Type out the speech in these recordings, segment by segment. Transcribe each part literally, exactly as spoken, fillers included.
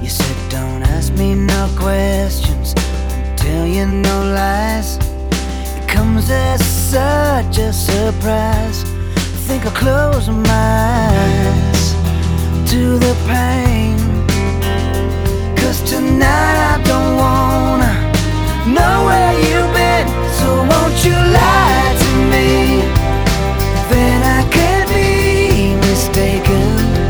You said don't ask me no questions, don't tell you no lies. It comes as such a surprise. I think I'll close my eyes to the pain, 'cause tonight I don't wanna know where you've been. So won't you lie to me, then I can't be mistaken.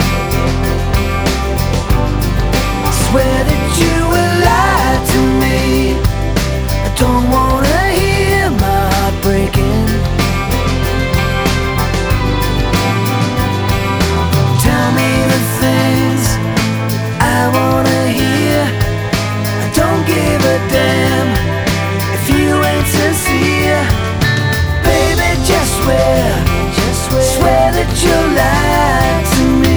Swear that you will lie to me. I don't wanna hear my heart breaking. Tell me the things I wanna hear. I don't give a damn if you ain't sincere. Baby, just swear, just swear, swear that you'll lie to me.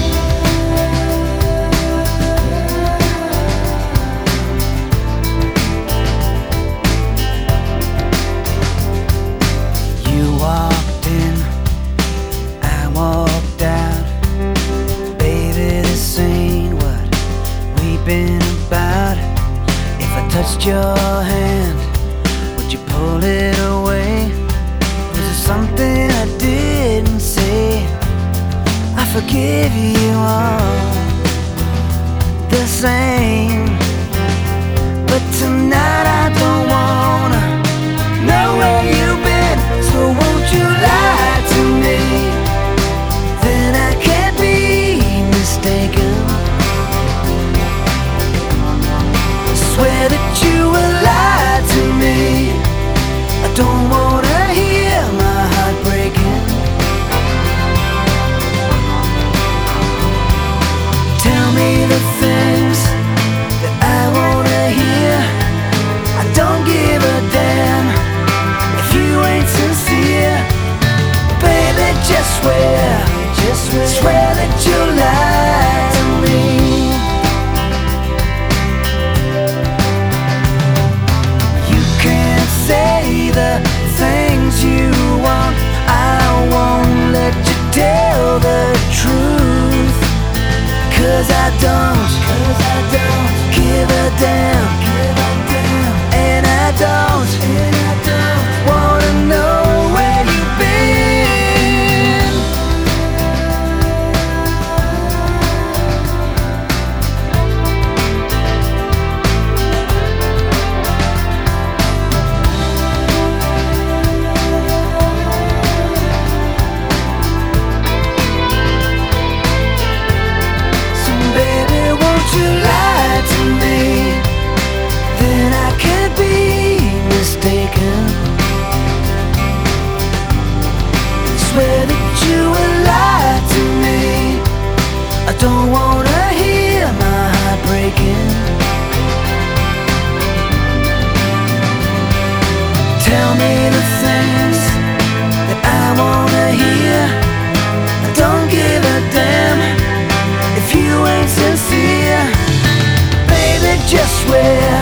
You walked in, I walked out. Baby, this ain't what we've been about. If I touched your hand, would you pull it away? Was there something I didn't say? I forgive you all the same, but tonight I don't wanna know where you've been. So won't you lie to me, then I can't be mistaken. Swear that you will lie to me. I don't wanna hear my heart breaking. Tell me the things that I wanna hear. I don't give a damn if you ain't sincere. Baby, just swear, just swear, swear that you'll lie to me. Say the things you want, I won't let you tell the truth. 'Cause I don't, 'cause I don't give a damn, give a damn. And I don't, and I don't wanna know where you've been. You lie to me, then I can't be mistaken. Swear that you will lie to me. I don't wanna hear my heart breaking. Tell me the things that I wanna hear. I don't give a damn if you ain't sincere. Baby, just swear